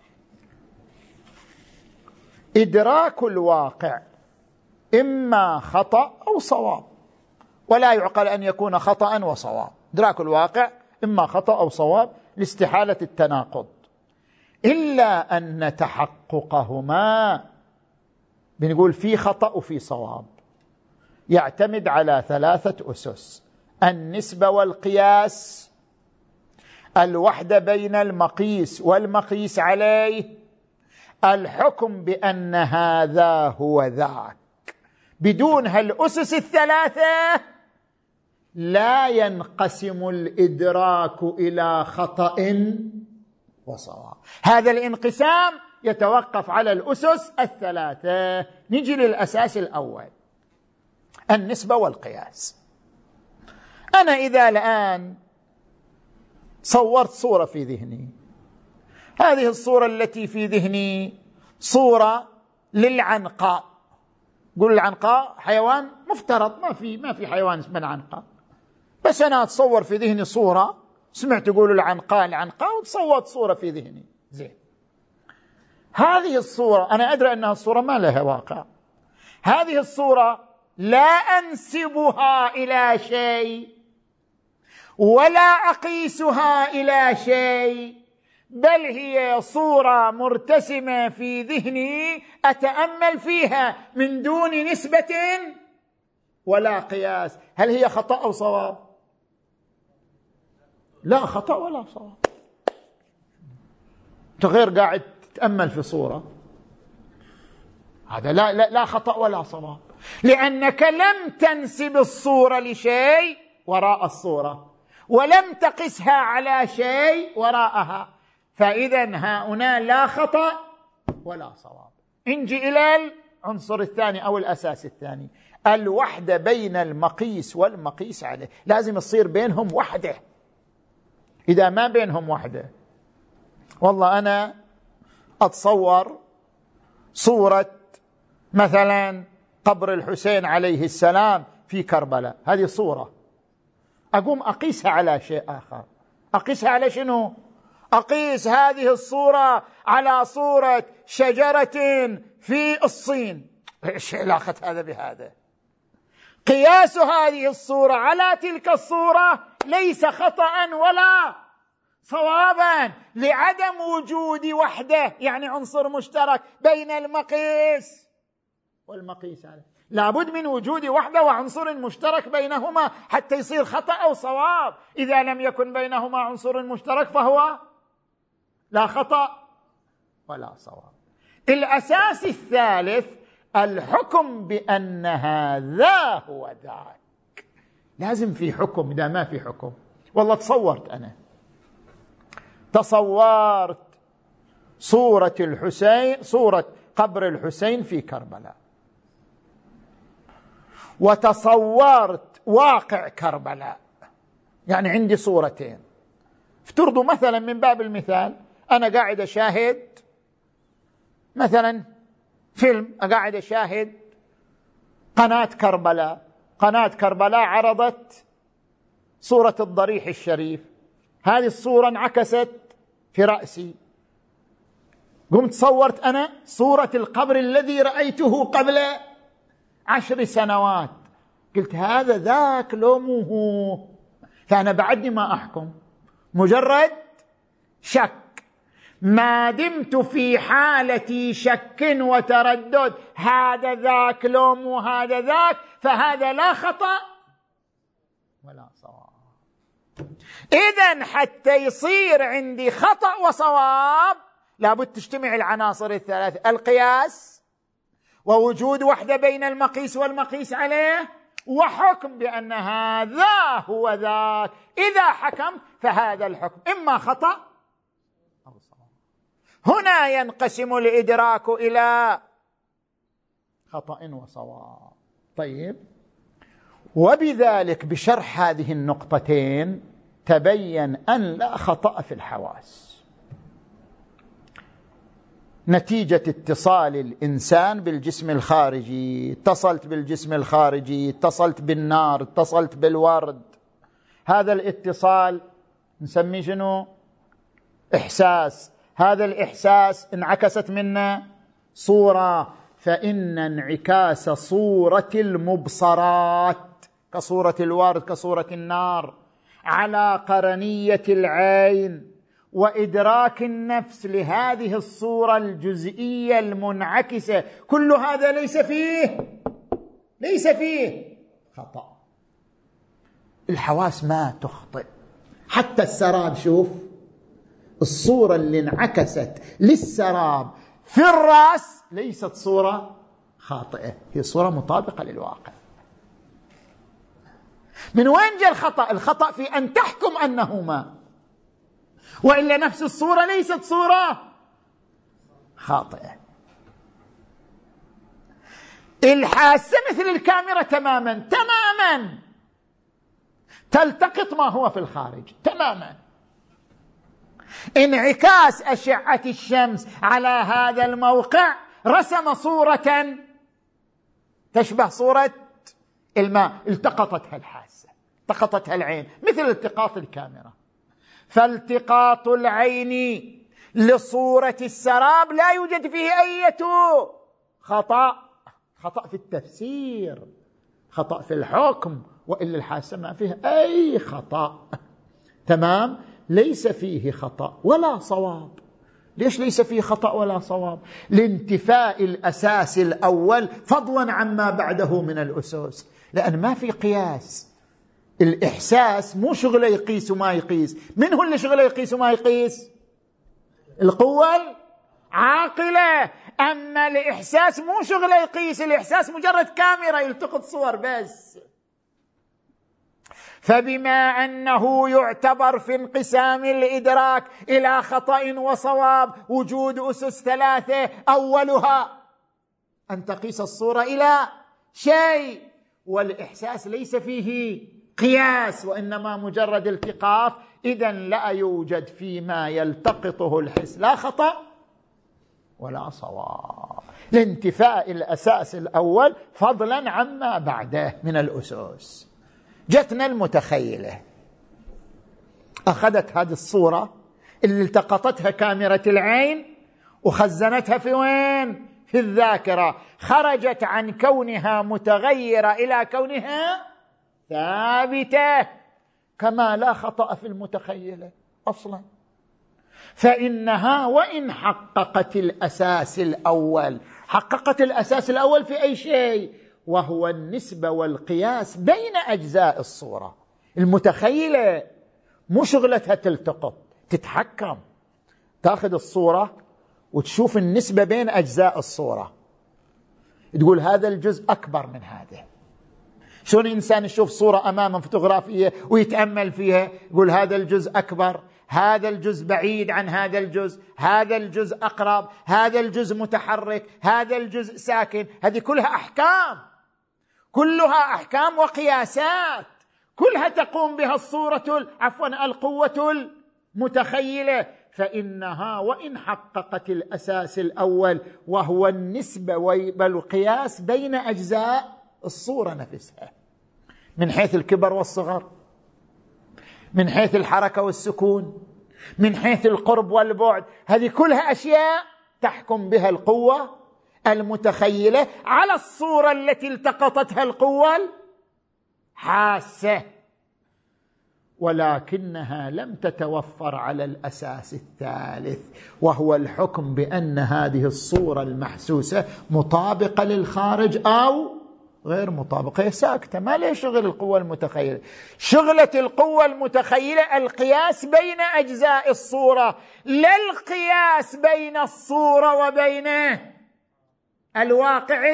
Speaker 1: إدراك الواقع إما خطأ أو صواب، ولا يعقل أن يكون خطأ وصواب. إدراك الواقع إما خطأ أو صواب لاستحالة التناقض، إلا أن تحققهما بنقول في خطأ وفي صواب يعتمد على ثلاثة أسس: النسبة والقياس، الوحدة بين المقيس والمقيس عليه، الحكم بأن هذا هو ذاك. بدون هالأسس الثلاثة لا ينقسم الإدراك إلى خطأ وصواب. هذا الانقسام يتوقف على الأسس الثلاثة. نجي للأساس الأول، النسبة والقياس. أنا إذا الآن صورت صورة في ذهني، هذه الصورة التي في ذهني صورة للعنقاء، قول العنقاء حيوان مفترض، ما في ما في حيوان اسمه العنقاء، بس أنا أتصور في ذهني صورة، سمعت يقولوا العنقاء العنقاء وتصورت صورة في ذهني. زين، هذه الصورة أنا أدري أنها الصورة ما لها واقع، هذه الصورة لا أنسبها إلى شيء ولا أقيسها إلى شيء، بل هي صورة مرتسمة في ذهني أتأمل فيها من دون نسبة ولا قياس. هل هي خطأ أو صواب؟ لا خطأ ولا صواب. أنت غير قاعد تتأمل في صورة، هذا لا, لا, لا خطأ ولا صواب، لأنك لم تنسب الصورة لشيء وراء الصورة، ولم تقسها على شيء وراءها، فإذا هؤلاء لا خطأ ولا صواب. نجي إلى العنصر الثاني أو الأساس الثاني، الوحدة بين المقيس والمقيس عليه. لازم يصير بينهم وحدة. إذا ما بينهم وحدة، والله أنا أتصور صورة مثلا قبر الحسين عليه السلام في كربلاء، هذه صورة، أقوم أقيسها على شيء آخر. أقيسها على شنو؟ أقيس هذه الصورة على صورة شجرة في الصين. إيش علاقة هذا بهذا؟ قياس هذه الصورة على تلك الصورة ليس خطأ ولا صوابا، لعدم وجود وحدة، يعني عنصر مشترك بين المقيس والمقيس عليه. لابد من وجود وحدة وعنصر مشترك بينهما حتى يصير خطأ أو صواب. إذا لم يكن بينهما عنصر مشترك فهو لا خطأ ولا صواب. الأساس الثالث الحكم بأن هذا هو ذاك. لازم في حكم. إذا ما في حكم، والله تصورت أنا تصورت صورة الحسين، صورة قبر الحسين في كربلاء، وتصورت واقع كربلاء، يعني عندي صورتين. افترضوا مثلا من باب المثال أنا قاعد أشاهد مثلا فيلم، قاعد أشاهد قناة كربلاء، قناة كربلاء عرضت صورة الضريح الشريف، هذه الصورة انعكست في رأسي، قمت صورت أنا صورة القبر الذي رأيته قبل عشر سنوات، قلت هذا ذاك لو مو هو، فأنا بعدني ما أحكم، مجرد شك. ما دمت في حالة شك وتردد هذا ذاك لو مو هذا ذاك، فهذا لا خطأ ولا صواب. إذن حتى يصير عندي خطأ وصواب لابد تجتمع العناصر الثلاث: القياس، ووجود وحدة بين المقيس والمقيس عليه، وحكم بأن هذا هو ذاك. إذا حكمت فهذا الحكم إما خطأ أو صواب. هنا ينقسم الإدراك إلى خطأ وصواب. طيب، وبذلك بشرح هذه النقطتين تبين أن لا خطأ في الحواس نتيجة اتصال الإنسان بالجسم الخارجي. اتصلت بالجسم الخارجي، اتصلت بالنار، اتصلت بالورد، هذا الاتصال نسميه شنو؟ إحساس. هذا الإحساس انعكست منه صورة، فإن انعكاس صورة المبصرات كصورة الورد كصورة النار على قرنية العين وإدراك النفس لهذه الصورة الجزئية المنعكسة، كل هذا ليس فيه ليس فيه خطأ. الحواس ما تخطئ. حتى السراب، شوف الصورة اللي انعكست للسراب في الرأس ليست صورة خاطئة، هي صورة مطابقة للواقع. من وين جاء الخطأ؟ الخطأ في أن تحكم أنه ماء، وإلا نفس الصورة ليست صورة خاطئة. الحاسة مثل الكاميرا تماما تماما، تلتقط ما هو في الخارج تماما. انعكاس أشعة الشمس على هذا الموقع رسم صورة تشبه صورة الماء، التقطتها الحاسة، التقطتها العين، مثل التقاط الكاميرا. فالتقاط العين لصورة السراب لا يوجد فيه أي خطأ، خطأ في التفسير، خطأ في الحكم، وإلا الحاسة ما فيه أي خطأ. تمام، ليس فيه خطأ ولا صواب. ليش ليس فيه خطأ ولا صواب؟ لانتفاء الأساس الأول فضلا عما بعده من الأسس، لأن ما في قياس. الإحساس مو شغله يقيس وما يقيس. من هو اللي شغله يقيس وما يقيس؟ القوة العاقلة. أما الإحساس مو شغله يقيس، الإحساس مجرد كاميرا يلتقط صور بس. فبما أنه يعتبر في انقسام الإدراك إلى خطأ وصواب وجود أسس ثلاثة، أولها أن تقيس الصورة إلى شيء، والإحساس ليس فيه قياس وإنما مجرد التقاط، إذن لا يوجد فيما يلتقطه الحس لا خطأ ولا صواب، لانتفاء الأساس الأول فضلا عما بعده من الأسس. جتنا المتخيلة، أخذت هذه الصورة اللي التقطتها كاميرا العين وخزنتها في وين؟ في الذاكرة. خرجت عن كونها متغيرة إلى كونها ثابتة، كما لا خطأ في المتخيلة أصلا. فإنها وإن حققت الأساس الأول، حققت الأساس الأول في أي شيء؟ وهو النسبة والقياس بين أجزاء الصورة. المتخيلة مو شغلتها تلتقط، تتحكم، تأخذ الصورة وتشوف النسبة بين أجزاء الصورة، تقول هذا الجزء أكبر من هذا. شلون إنسان يشوف صورة أمامه فوتوغرافية ويتأمل فيها، يقول هذا الجزء أكبر، هذا الجزء بعيد عن هذا الجزء، هذا الجزء أقرب، هذا الجزء متحرك، هذا الجزء ساكن. هذه كلها أحكام، كلها أحكام وقياسات، كلها تقوم بها الصورة عفوا القوة المتخيلة. فإنها وإن حققت الأساس الأول وهو النسبة والقياس بين أجزاء الصورة نفسها، من حيث الكبر والصغر، من حيث الحركة والسكون، من حيث القرب والبعد، هذه كلها أشياء تحكم بها القوة المتخيلة على الصورة التي التقطتها القوة الحاسة، ولكنها لم تتوفر على الأساس الثالث، وهو الحكم بأن هذه الصورة المحسوسة مطابقة للخارج أو غير مطابقة. هي ساكتة، ما ليه شغل القوة المتخيلة. شغلة القوة المتخيلة القياس بين أجزاء الصورة، لا القياس بين الصورة وبين الواقع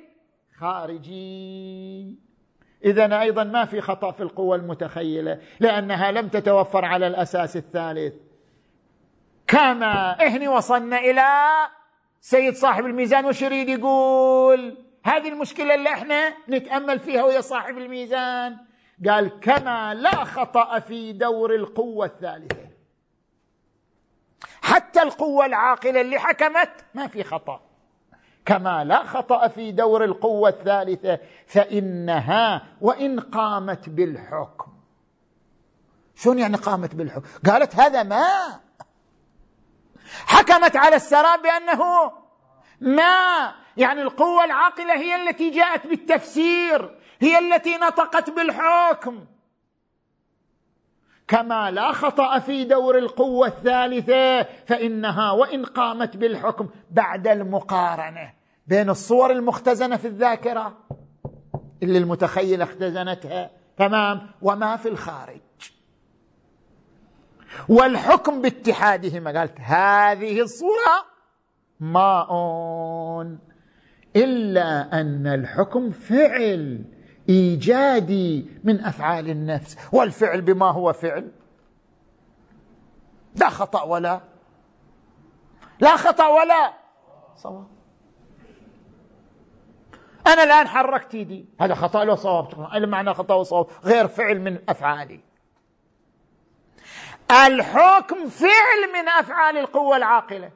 Speaker 1: الخارجي. إذن أيضا ما في خطأ في القوة المتخيلة، لأنها لم تتوفر على الأساس الثالث. كما إحنا وصلنا إلى سيد صاحب الميزان وش يريد يقول؟ هذه المشكلة اللي احنا نتأمل فيها ويا صاحب الميزان، قال كما لا خطأ في دور القوة الثالثة. حتى القوة العاقلة اللي حكمت ما في خطأ، كما لا خطأ في دور القوة الثالثة، فإنها وإن قامت بالحكم. شون يعني قامت بالحكم؟ قالت هذا ماء، حكمت على السراب بأنه ماء، يعني القوة العاقلة هي التي جاءت بالتفسير، هي التي نطقت بالحكم. كما لا خطأ في دور القوة الثالثة، فإنها وإن قامت بالحكم بعد المقارنة بين الصور المختزنة في الذاكرة اللي المتخيلة اختزنتها تمام وما في الخارج، والحكم باتحادهما. قالت هذه الصورة ماء، إلا أن الحكم فعل إيجادي من أفعال النفس، والفعل بما هو فعل لا خطأ ولا لا خطأ ولا صواب. أنا الآن حركت يدي، هذا خطأ ولا صواب؟ إيه معنى خطأ وصواب؟ غير فعل من أفعالي. الحكم فعل من أفعال القوة العاقلة،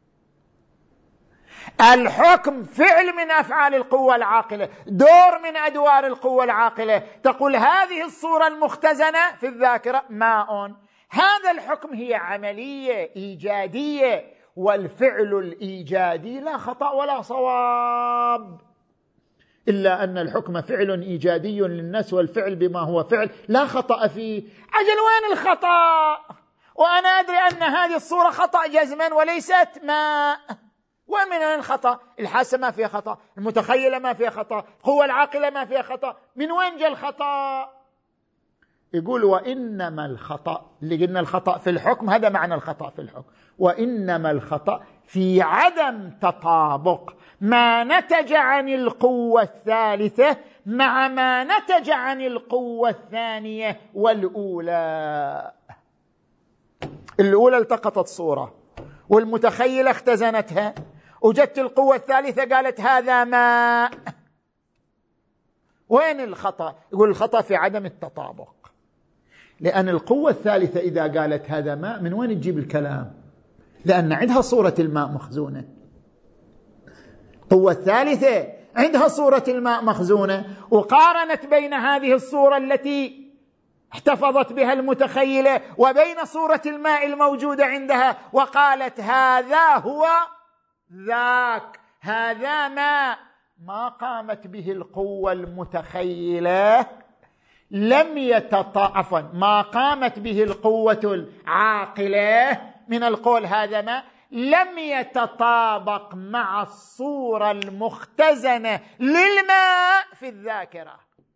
Speaker 1: الحكم فعل من أفعال القوة العاقلة، دور من أدوار القوة العاقلة. تقول هذه الصورة المختزنة في الذاكرة ماء، هذا الحكم هي عملية إيجادية، والفعل الإيجادي لا خطأ ولا صواب. إلا أن الحكم فعل إيجادي للناس والفعل بما هو فعل لا خطأ فيه. عجل وين الخطأ؟ وأنا أدري أن هذه الصورة خطأ جزما وليست ماء. ومن وين الخطأ؟ الحاسة ما فيها خطأ، المتخيلة ما فيها خطأ، القوة العاقلة ما فيها خطأ. من وين جاء الخطأ؟ يقول وإنما الخطأ، اللي قلنا الخطأ في الحكم هذا معنى الخطأ في الحكم، وإنما الخطأ في عدم تطابق ما نتج عن القوة الثالثة مع ما نتج عن القوة الثانية والأولى. الأولى التقطت صورة والمتخيلة اختزنتها، وجدت القوة الثالثة قالت هذا ماء. وين الخطأ؟ يقول الخطأ في عدم التطابق، لأن القوة الثالثة إذا قالت هذا ماء من وين تجيب الكلام؟ لأن عندها صورة الماء مخزونة. القوة الثالثة عندها صورة الماء مخزونة، وقارنت بين هذه الصورة التي احتفظت بها المتخيلة وبين صورة الماء الموجودة عندها، وقالت هذا هو ذاك، هذا ماء. ما قامت به القوة المتخيلة لم يتطابق، عفوا ما قامت به القوة العاقلة من القول هذا ماء لم يتطابق مع الصورة المختزنة للماء في الذاكرة.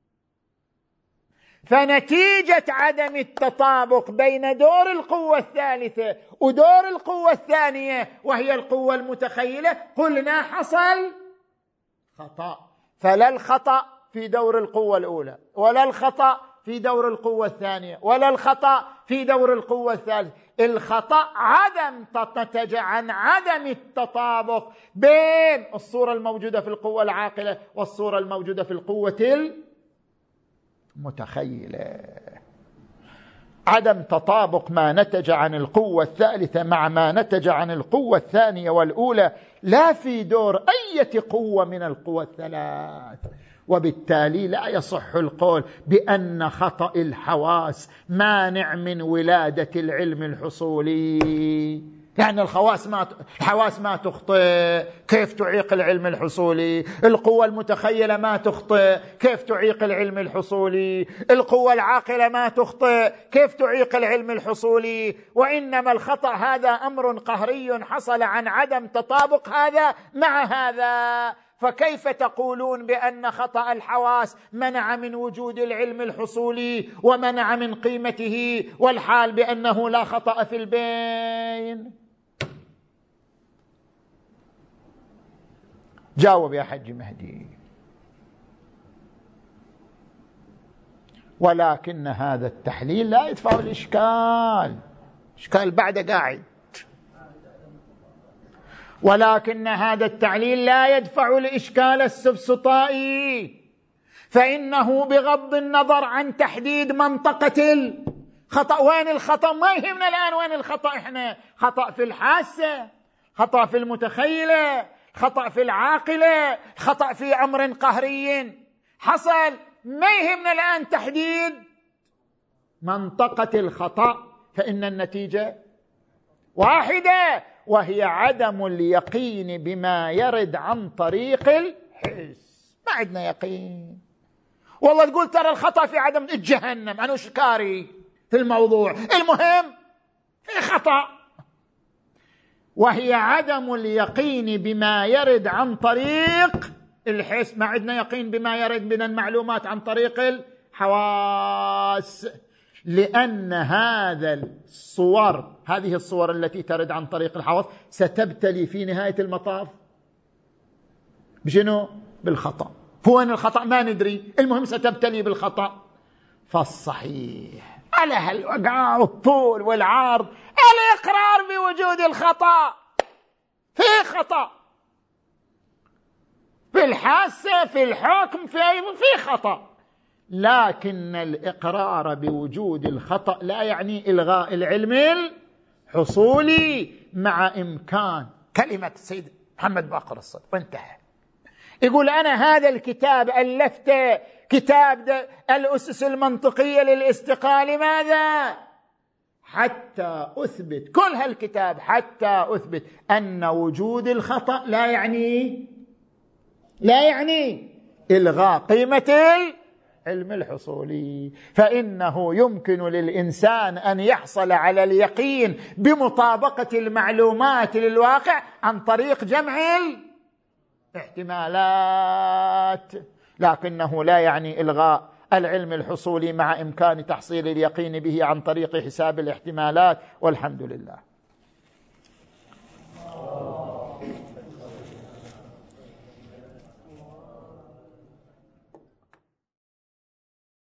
Speaker 1: فنتيجة عدم التطابق بين دور القوة الثالثة ودور القوة الثانية وهي القوة المتخيلة قلنا حصل خطأ. فلا الخطأ في دور القوة الأولى، ولا الخطأ في دور القوة الثانية، ولا الخطأ في دور القوة الثالثة. الخطأ عدم نتج عن عدم التطابق بين الصورة الموجودة في القوة العاقلة والصورة الموجودة في القوة المتخيلة. عدم تطابق ما نتج عن القوة الثالثة مع ما نتج عن القوة الثانية والأولى لا في دور أي قوة من القوى الثلاث. وبالتالي لا يصح القول بأن خطأ الحواس مانع من ولادة العلم الحصولي، لأن الخواص ما الحواس ما تخطئ، كيف تعيق العلم الحصولي؟ القوة المتخيلة ما تخطئ، كيف تعيق العلم الحصولي؟ القوة العاقلة ما تخطئ، كيف تعيق العلم الحصولي؟ وإنما الخطأ هذا أمر قهري حصل عن عدم تطابق هذا مع هذا. فكيف تقولون بأن خطأ الحواس منع من وجود العلم الحصولي ومنع من قيمته، والحال بأنه لا خطأ في البين؟ جاوب يا حج مهدي. ولكن هذا التحليل لا يدفع الإشكال، إشكال بعد قاعد. ولكن هذا التعليل لا يدفع الإشكال السفسطائي، فإنه بغض النظر عن تحديد منطقة الخطأ، وين الخطأ ما يهمنا الآن، وين الخطأ إحنا؟ خطأ في الحاسة، خطأ في المتخيلة، خطأ في العاقلة، خطأ في أمر قهري حصل، ما يهمنا الآن تحديد منطقة الخطأ، فإن النتيجة واحدة، وهي عدم اليقين بما يرد عن طريق الحس. ما عندنا يقين. والله تقول ترى الخطأ في عدم الجهنم، أنا شكاري في الموضوع، المهم في خطأ، وهي عدم اليقين بما يرد عن طريق الحس. ما عندنا يقين بما يرد من المعلومات عن طريق الحواس، لأن هذا الصور هذه الصور التي ترد عن طريق الحواس ستبتلي في نهاية المطاف بشنو؟ بالخطأ. فوين الخطأ ما ندري، المهم ستبتلي بالخطأ. فالصحيح على هالوقع والطول والعرض الإقرار بوجود الخطأ. في خطأ في الحاسة، في الحكم، في في خطأ، لكن الإقرار بوجود الخطأ لا يعني إلغاء العلم الحصولي، مع إمكان كلمة السيد محمد باقر الصدر وانتهى. يقول أنا هذا الكتاب ألفته، كتاب الأسس المنطقية للاستقالة، ماذا؟ حتى أثبت، كل هالكتاب حتى أثبت أن وجود الخطأ لا يعني لا يعني إلغاء قيمة العلم الحصولي. فإنه يمكن للإنسان أن يحصل على اليقين بمطابقة المعلومات للواقع عن طريق جمع الاحتمالات، لكنه لا يعني إلغاء العلم الحصولي مع إمكان تحصيل اليقين به عن طريق حساب الاحتمالات. والحمد لله.